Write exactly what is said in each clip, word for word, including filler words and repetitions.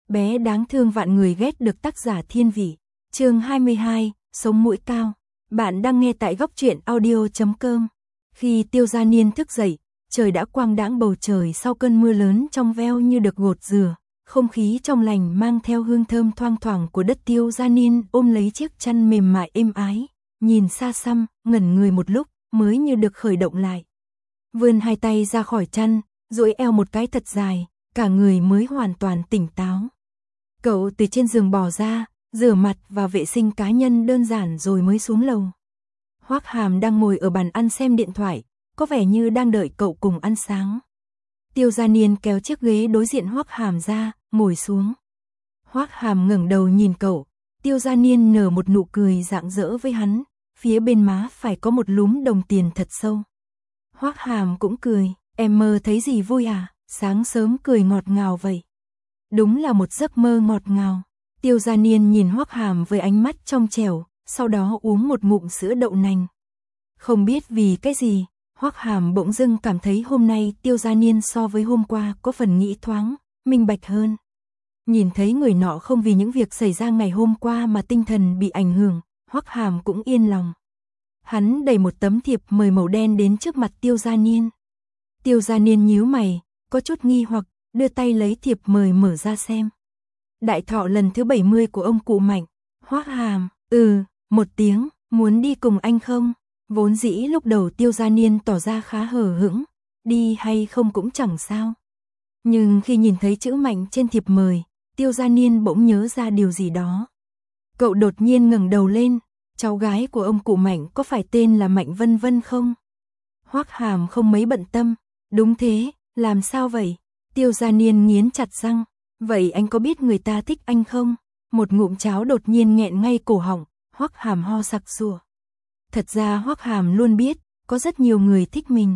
Bé đáng thương vạn người ghét được tác giả Thiên Vị. Chương hai mươi hai, sống mũi cao. Bạn đang nghe tại góc truyện audio chấm com. Khi Tiêu Gia Niên thức dậy, trời đã quang đãng, bầu trời sau cơn mưa lớn trong veo như được gột rửa, không khí trong lành mang theo hương thơm thoang thoảng của đất. Tiêu Gia Niên ôm lấy chiếc chăn mềm mại êm ái, nhìn xa xăm, ngẩn người một lúc, mới như được khởi động lại. Vươn hai tay ra khỏi chăn, duỗi eo một cái thật dài, cả người mới hoàn toàn tỉnh táo. Cậu từ trên giường bò ra, rửa mặt và vệ sinh cá nhân đơn giản rồi mới xuống lầu. Hoắc Hàm đang ngồi ở bàn ăn xem điện thoại, có vẻ như đang đợi cậu cùng ăn sáng. Tiêu Gia Niên kéo chiếc ghế đối diện Hoắc Hàm ra, ngồi xuống. Hoắc Hàm ngẩng đầu nhìn cậu, Tiêu Gia Niên nở một nụ cười rạng rỡ với hắn, phía bên má phải có một lúm đồng tiền thật sâu. Hoắc Hàm cũng cười, em mơ thấy gì vui à, sáng sớm cười ngọt ngào vậy. Đúng là một giấc mơ ngọt ngào. Tiêu Gia Niên nhìn Hoắc Hàm với ánh mắt trong trẻo, sau đó uống một ngụm sữa đậu nành. Không biết vì cái gì, Hoắc Hàm bỗng dưng cảm thấy hôm nay Tiêu Gia Niên so với hôm qua có phần nghĩ thoáng, minh bạch hơn. Nhìn thấy người nọ không vì những việc xảy ra ngày hôm qua mà tinh thần bị ảnh hưởng, Hoắc Hàm cũng yên lòng. Hắn đẩy một tấm thiệp mời màu đen đến trước mặt Tiêu Gia Niên. Tiêu Gia Niên nhíu mày, có chút nghi hoặc, đưa tay lấy thiệp mời mở ra xem. Đại thọ lần thứ bảy mươi của ông cụ Mạnh. Hoắc Hàm, ừ, một tiếng, muốn đi cùng anh không? Vốn dĩ lúc đầu Tiêu Gia Niên tỏ ra khá hờ hững, đi hay không cũng chẳng sao. Nhưng khi nhìn thấy chữ Mạnh trên thiệp mời, Tiêu Gia Niên bỗng nhớ ra điều gì đó. Cậu đột nhiên ngẩng đầu lên, cháu gái của ông cụ Mạnh có phải tên là Mạnh Vân Vân không? Hoắc Hàm không mấy bận tâm, đúng thế, làm sao vậy? Tiêu Gia Niên nghiến chặt răng, vậy anh có biết người ta thích anh không? Một ngụm cháo đột nhiên nghẹn ngay cổ họng, Hoắc Hàm ho sặc sụa. Thật ra Hoắc Hàm luôn biết, có rất nhiều người thích mình.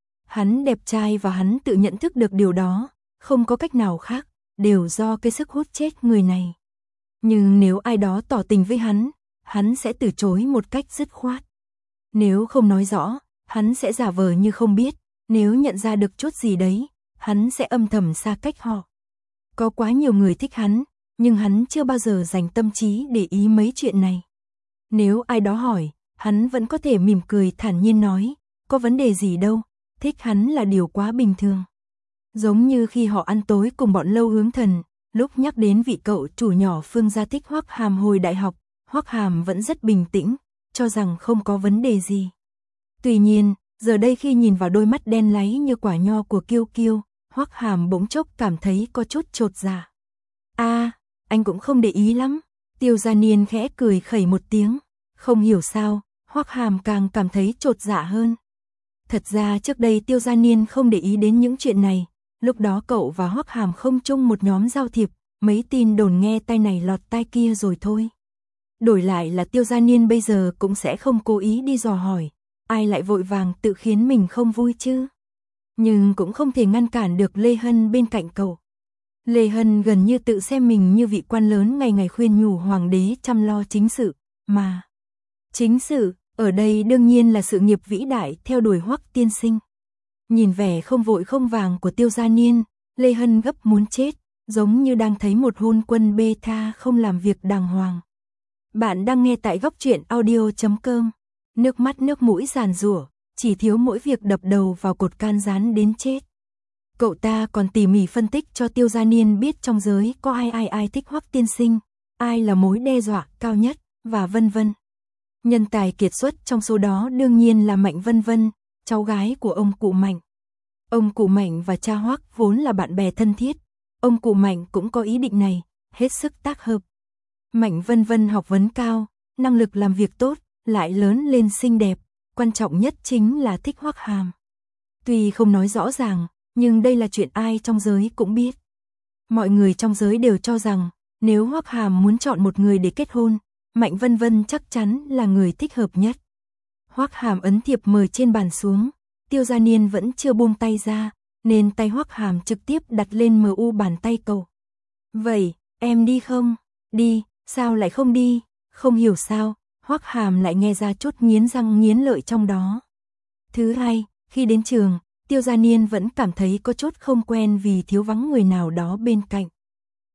Hắn đẹp trai và hắn tự nhận thức được điều đó, không có cách nào khác, đều do cái sức hút chết người này. Nhưng nếu ai đó tỏ tình với hắn, hắn sẽ từ chối một cách dứt khoát. Nếu không nói rõ, hắn sẽ giả vờ như không biết, nếu nhận ra được chút gì đấy, hắn sẽ âm thầm xa cách họ. Có quá nhiều người thích hắn, nhưng hắn chưa bao giờ dành tâm trí để ý mấy chuyện này. Nếu ai đó hỏi, hắn vẫn có thể mỉm cười thản nhiên nói, có vấn đề gì đâu, thích hắn là điều quá bình thường. Giống như khi họ ăn tối cùng bọn Lâu Hướng Thần, lúc nhắc đến vị cậu chủ nhỏ Phương gia thích Hoắc Hàm hồi đại học, Hoắc Hàm vẫn rất bình tĩnh, cho rằng không có vấn đề gì. Tuy nhiên, giờ đây khi nhìn vào đôi mắt đen láy như quả nho của Kiêu Kiêu, Hoắc Hàm bỗng chốc cảm thấy có chút chột dạ. A, à, anh cũng không để ý lắm. Tiêu Gia Niên khẽ cười khẩy một tiếng, không hiểu sao, Hoắc Hàm càng cảm thấy chột dạ hơn. Thật ra trước đây Tiêu Gia Niên không để ý đến những chuyện này, lúc đó cậu và Hoắc Hàm không chung một nhóm giao thiệp, mấy tin đồn nghe tai này lọt tai kia rồi thôi. Đổi lại là Tiêu Gia Niên bây giờ cũng sẽ không cố ý đi dò hỏi, ai lại vội vàng tự khiến mình không vui chứ. Nhưng cũng không thể ngăn cản được Lê Hân bên cạnh cậu. Lê Hân gần như tự xem mình như vị quan lớn ngày ngày khuyên nhủ hoàng đế chăm lo chính sự, mà chính sự, ở đây đương nhiên là sự nghiệp vĩ đại theo đuổi Hoắc tiên sinh. Nhìn vẻ không vội không vàng của Tiêu Gia Niên, Lê Hân gấp muốn chết, giống như đang thấy một hôn quân bê tha không làm việc đàng hoàng. Bạn đang nghe tại góc truyện audio chấm com. Nước mắt nước mũi giàn giụa, chỉ thiếu mỗi việc đập đầu vào cột can gián đến chết. Cậu ta còn tỉ mỉ phân tích cho Tiêu Gia Niên biết trong giới có ai ai ai thích Hoắc tiên sinh, ai là mối đe dọa cao nhất, và vân vân. Nhân tài kiệt xuất trong số đó đương nhiên là Mạnh Vân Vân, cháu gái của ông cụ Mạnh. Ông cụ Mạnh và cha Hoắc vốn là bạn bè thân thiết, ông cụ Mạnh cũng có ý định này, hết sức tác hợp. Mạnh Vân Vân học vấn cao, năng lực làm việc tốt, lại lớn lên xinh đẹp, quan trọng nhất chính là thích Hoắc Hàm. Tuy không nói rõ ràng, nhưng đây là chuyện ai trong giới cũng biết. Mọi người trong giới đều cho rằng, nếu Hoắc Hàm muốn chọn một người để kết hôn, Mạnh Vân Vân chắc chắn là người thích hợp nhất. Hoắc Hàm ấn thiệp mời trên bàn xuống, Tiêu Gia Niên vẫn chưa buông tay ra, nên tay Hoắc Hàm trực tiếp đặt lên mờ u bàn tay cậu. Vậy, em đi không? Đi, sao lại không đi? Không hiểu sao, Hoắc Hàm lại nghe ra chút nghiến răng nghiến lợi trong đó. Thứ hai, khi đến trường, Tiêu Gia Niên vẫn cảm thấy có chút không quen vì thiếu vắng người nào đó bên cạnh.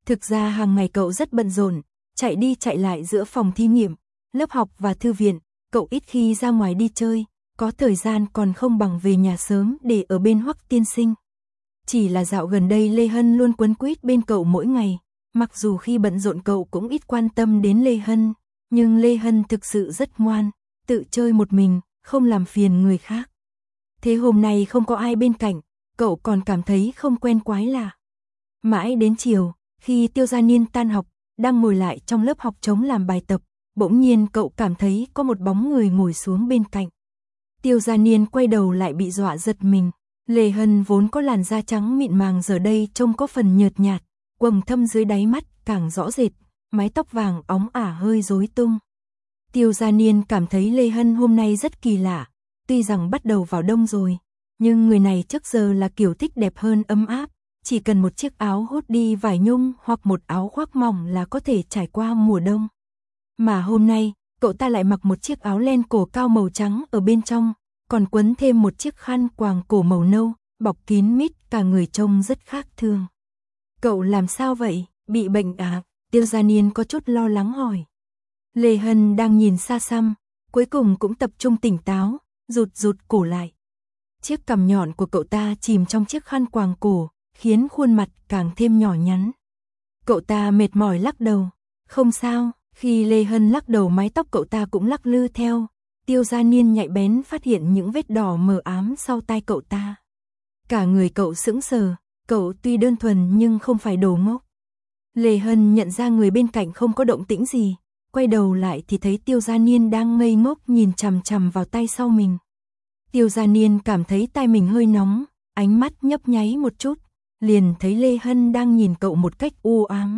Thực ra hàng ngày cậu rất bận rộn, chạy đi chạy lại giữa phòng thí nghiệm, lớp học và thư viện, cậu ít khi ra ngoài đi chơi, có thời gian còn không bằng về nhà sớm để ở bên Hoắc tiên sinh. Chỉ là dạo gần đây Lê Hân luôn quấn quýt bên cậu mỗi ngày, mặc dù khi bận rộn cậu cũng ít quan tâm đến Lê Hân, nhưng Lê Hân thực sự rất ngoan, tự chơi một mình, không làm phiền người khác. Thế hôm nay không có ai bên cạnh, cậu còn cảm thấy không quen quái lạ. Mãi đến chiều, khi Tiêu Gia Niên tan học, đang ngồi lại trong lớp học trống làm bài tập, bỗng nhiên cậu cảm thấy có một bóng người ngồi xuống bên cạnh. Tiêu Gia Niên quay đầu lại bị dọa giật mình. Lê Hân vốn có làn da trắng mịn màng giờ đây trông có phần nhợt nhạt, quầng thâm dưới đáy mắt càng rõ rệt, mái tóc vàng óng ả hơi rối tung. Tiêu Gia Niên cảm thấy Lê Hân hôm nay rất kỳ lạ, tuy rằng bắt đầu vào đông rồi, nhưng người này trước giờ là kiểu thích đẹp hơn ấm áp, chỉ cần một chiếc áo hốt đi vải nhung hoặc một áo khoác mỏng là có thể trải qua mùa đông. Mà hôm nay, cậu ta lại mặc một chiếc áo len cổ cao màu trắng ở bên trong, còn quấn thêm một chiếc khăn quàng cổ màu nâu, bọc kín mít, cả người trông rất khác thường. Cậu làm sao vậy, bị bệnh à? Tiêu Gia Niên có chút lo lắng hỏi. Lê Hân đang nhìn xa xăm, cuối cùng cũng tập trung tỉnh táo, rụt rụt cổ lại. Chiếc cằm nhọn của cậu ta chìm trong chiếc khăn quàng cổ, khiến khuôn mặt càng thêm nhỏ nhắn. Cậu ta mệt mỏi lắc đầu, không sao, khi Lê Hân lắc đầu mái tóc cậu ta cũng lắc lư theo. Tiêu Gia Niên nhạy bén phát hiện những vết đỏ mờ ám sau tai cậu ta. Cả người cậu sững sờ, cậu tuy đơn thuần nhưng không phải đồ ngốc. Lê Hân nhận ra người bên cạnh không có động tĩnh gì, quay đầu lại thì thấy Tiêu Gia Niên đang ngây ngốc nhìn chằm chằm vào tay sau mình. Tiêu Gia Niên cảm thấy tai mình hơi nóng, ánh mắt nhấp nháy một chút, liền thấy Lê Hân đang nhìn cậu một cách u ám.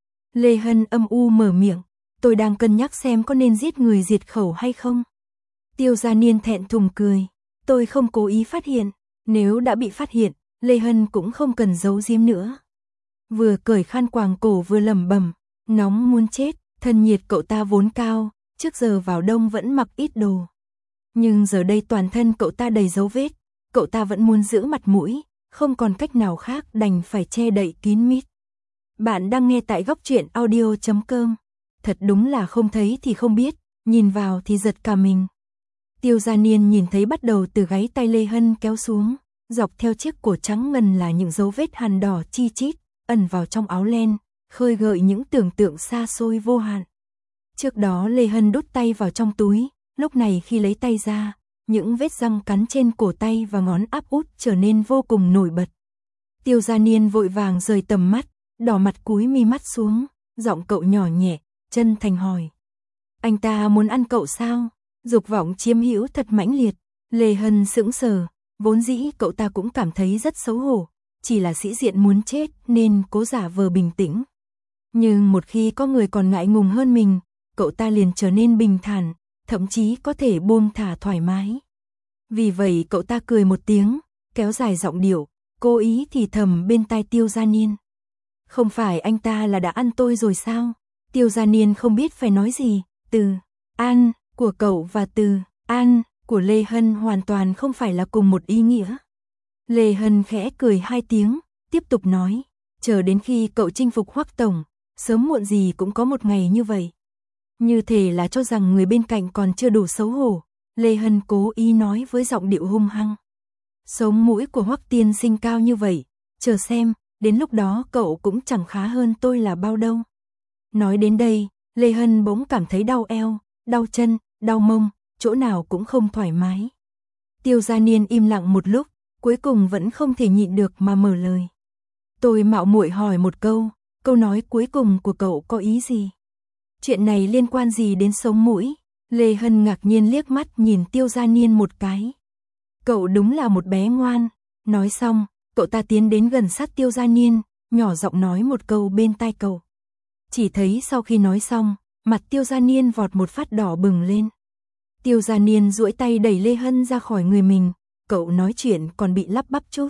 Lê Hân âm u mở miệng, tôi đang cân nhắc xem có nên giết người diệt khẩu hay không. Tiêu Gia Niên thẹn thùng cười, tôi không cố ý phát hiện, nếu đã bị phát hiện, Lê Hân cũng không cần giấu giếm nữa. Vừa cởi khăn quàng cổ vừa lẩm bẩm, nóng muốn chết, thân nhiệt cậu ta vốn cao, trước giờ vào đông vẫn mặc ít đồ. Nhưng giờ đây toàn thân cậu ta đầy dấu vết, cậu ta vẫn muốn giữ mặt mũi, không còn cách nào khác đành phải che đậy kín mít. Bạn đang nghe tại góc truyện audio chấm com. Thật đúng là không thấy thì không biết, nhìn vào thì giật cả mình. Tiêu Gia Niên nhìn thấy bắt đầu từ gáy tay Lê Hân kéo xuống, dọc theo chiếc cổ trắng ngần là những dấu vết hằn đỏ chi chít, ẩn vào trong áo len, khơi gợi những tưởng tượng xa xôi vô hạn. Trước đó Lê Hân đút tay vào trong túi, lúc này khi lấy tay ra, những vết răng cắn trên cổ tay và ngón áp út trở nên vô cùng nổi bật. Tiêu Gia Niên vội vàng rời tầm mắt, đỏ mặt cúi mi mắt xuống, giọng cậu nhỏ nhẹ, chân thành hỏi. Anh ta muốn ăn cậu sao? Dục vọng chiếm hữu thật mãnh liệt. Lê Hân sững sờ, vốn dĩ cậu ta cũng cảm thấy rất xấu hổ, chỉ là sĩ diện muốn chết nên cố giả vờ bình tĩnh. Nhưng một khi có người còn ngại ngùng hơn mình, cậu ta liền trở nên bình thản, thậm chí có thể buông thả thoải mái. Vì vậy cậu ta cười một tiếng, kéo dài giọng điệu, cố ý thì thầm bên tai Tiêu Gia Niên. Không phải anh ta là đã ăn tôi rồi sao? Tiêu Gia Niên không biết phải nói gì, từ ăn của cậu và từ ăn của Lê Hân hoàn toàn không phải là cùng một ý nghĩa. Lê Hân khẽ cười hai tiếng, tiếp tục nói, chờ đến khi cậu chinh phục Hoắc tổng, sớm muộn gì cũng có một ngày như vậy. Như thể là cho rằng người bên cạnh còn chưa đủ xấu hổ, Lê Hân cố ý nói với giọng điệu hung hăng. Sống mũi của Hoắc tiên sinh cao như vậy, chờ xem, đến lúc đó cậu cũng chẳng khá hơn tôi là bao đâu. Nói đến đây, Lê Hân bỗng cảm thấy đau eo, đau chân, đau mông, chỗ nào cũng không thoải mái. Tiêu Gia Niên im lặng một lúc, cuối cùng vẫn không thể nhịn được mà mở lời. Tôi mạo muội hỏi một câu, câu nói cuối cùng của cậu có ý gì? Chuyện này liên quan gì đến sống mũi? Lê Hân ngạc nhiên liếc mắt nhìn Tiêu Gia Niên một cái. Cậu đúng là một bé ngoan. Nói xong, cậu ta tiến đến gần sát Tiêu Gia Niên, nhỏ giọng nói một câu bên tai cậu. Chỉ thấy sau khi nói xong, mặt Tiêu Gia Niên vọt một phát đỏ bừng lên. Tiêu Gia Niên duỗi tay đẩy Lê Hân ra khỏi người mình, cậu nói chuyện còn bị lắp bắp chút.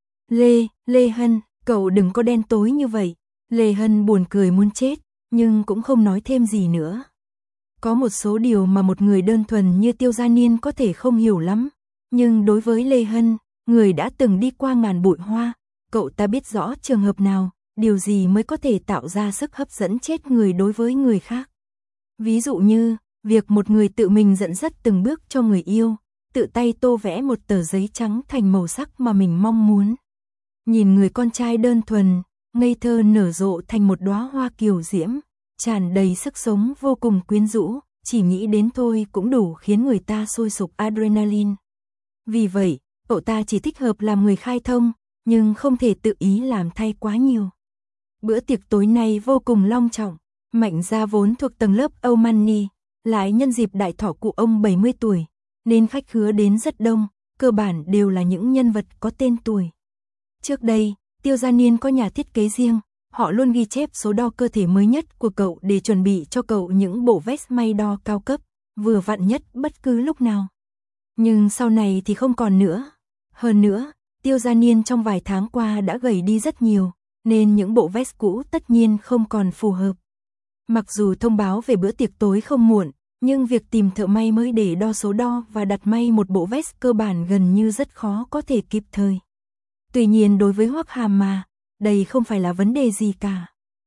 Lê, Lê Hân, cậu đừng có đen tối như vậy. Lê Hân buồn cười muốn chết, nhưng cũng không nói thêm gì nữa. Có một số điều mà một người đơn thuần như Tiêu Gia Niên có thể không hiểu lắm, nhưng đối với Lê Hân, người đã từng đi qua ngàn bụi hoa, cậu ta biết rõ trường hợp nào, điều gì mới có thể tạo ra sức hấp dẫn chết người đối với người khác. Ví dụ như, việc một người tự mình dẫn dắt từng bước cho người yêu, tự tay tô vẽ một tờ giấy trắng thành màu sắc mà mình mong muốn. Nhìn người con trai đơn thuần, ngây thơ nở rộ thành một đóa hoa kiều diễm, tràn đầy sức sống vô cùng quyến rũ, chỉ nghĩ đến thôi cũng đủ khiến người ta sôi sục adrenaline. Vì vậy, cậu ta chỉ thích hợp làm người khai thông, nhưng không thể tự ý làm thay quá nhiều. Bữa tiệc tối nay vô cùng long trọng, Mạnh gia vốn thuộc tầng lớp Âu Money, lại nhân dịp đại thọ cụ ông bảy mươi tuổi, nên khách khứa đến rất đông, cơ bản đều là những nhân vật có tên tuổi. Trước đây, Tiêu Gia Niên có nhà thiết kế riêng, họ luôn ghi chép số đo cơ thể mới nhất của cậu để chuẩn bị cho cậu những bộ vest may đo cao cấp, vừa vặn nhất bất cứ lúc nào. Nhưng sau này thì không còn nữa. Hơn nữa, Tiêu Gia Niên trong vài tháng qua đã gầy đi rất nhiều, nên những bộ vest cũ tất nhiên không còn phù hợp. Mặc dù thông báo về bữa tiệc tối không muộn, nhưng việc tìm thợ may mới để đo số đo và đặt may một bộ vest cơ bản gần như rất khó có thể kịp thời. Tuy nhiên đối với Hoắc Hàm mà, đây không phải là vấn đề gì cả.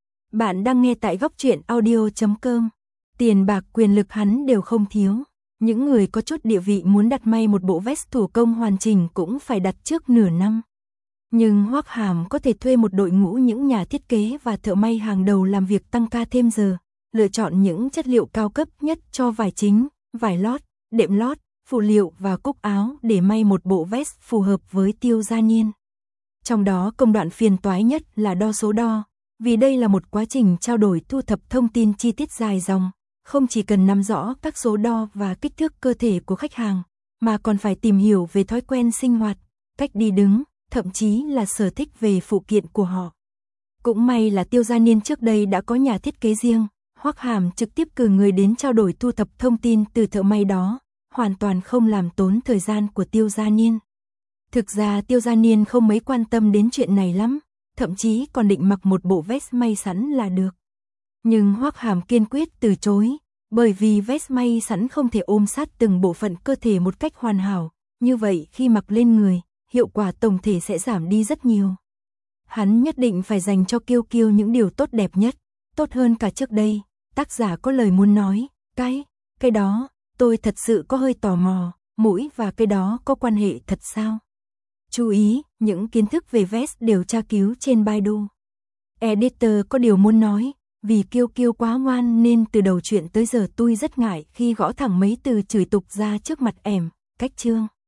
Bạn đang nghe tại góc truyện audio chấm com. Tiền bạc quyền lực hắn đều không thiếu. Những người có chút địa vị muốn đặt may một bộ vest thủ công hoàn chỉnh cũng phải đặt trước nửa năm. Nhưng Hoắc Hàm có thể thuê một đội ngũ những nhà thiết kế và thợ may hàng đầu làm việc tăng ca thêm giờ, lựa chọn những chất liệu cao cấp nhất cho vải chính, vải lót, đệm lót, phụ liệu và cúc áo để may một bộ vest phù hợp với Tiêu Gia Niên. Trong đó công đoạn phiền toái nhất là đo số đo, vì đây là một quá trình trao đổi thu thập thông tin chi tiết dài dòng, không chỉ cần nắm rõ các số đo và kích thước cơ thể của khách hàng, mà còn phải tìm hiểu về thói quen sinh hoạt, cách đi đứng, thậm chí là sở thích về phụ kiện của họ. Cũng may là Tiêu Gia Niên trước đây đã có nhà thiết kế riêng, Hoắc Hàm trực tiếp cử người đến trao đổi thu thập thông tin từ thợ may đó, hoàn toàn không làm tốn thời gian của Tiêu Gia Niên. Thực ra Tiêu Gia Niên không mấy quan tâm đến chuyện này lắm, thậm chí còn định mặc một bộ vest may sẵn là được. Nhưng Hoắc Hàm kiên quyết từ chối, bởi vì vest may sẵn không thể ôm sát từng bộ phận cơ thể một cách hoàn hảo, như vậy khi mặc lên người, hiệu quả tổng thể sẽ giảm đi rất nhiều. Hắn nhất định phải dành cho Kiêu Kiêu những điều tốt đẹp nhất, tốt hơn cả trước đây. Tác giả có lời muốn nói, cái, cái đó, tôi thật sự có hơi tò mò, mũi và cái đó có quan hệ thật sao? Chú ý, những kiến thức về vest đều tra cứu trên Baidu. Editor có điều muốn nói, vì Kiêu Kiêu quá ngoan nên từ đầu chuyện tới giờ tôi rất ngại khi gõ thẳng mấy từ chửi tục ra trước mặt em, cách chương.